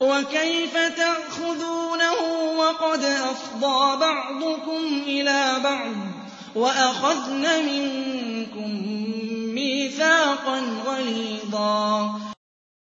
وَكَيْفَ تَأْخُذُونَهُ وَقَدْ أَفْضَىٰ بَعْضُكُمْ إِلَىٰ بَعْضٍ وَأَخَذْنَ مِنكُم مِّيثَاقًا غَلِيظًا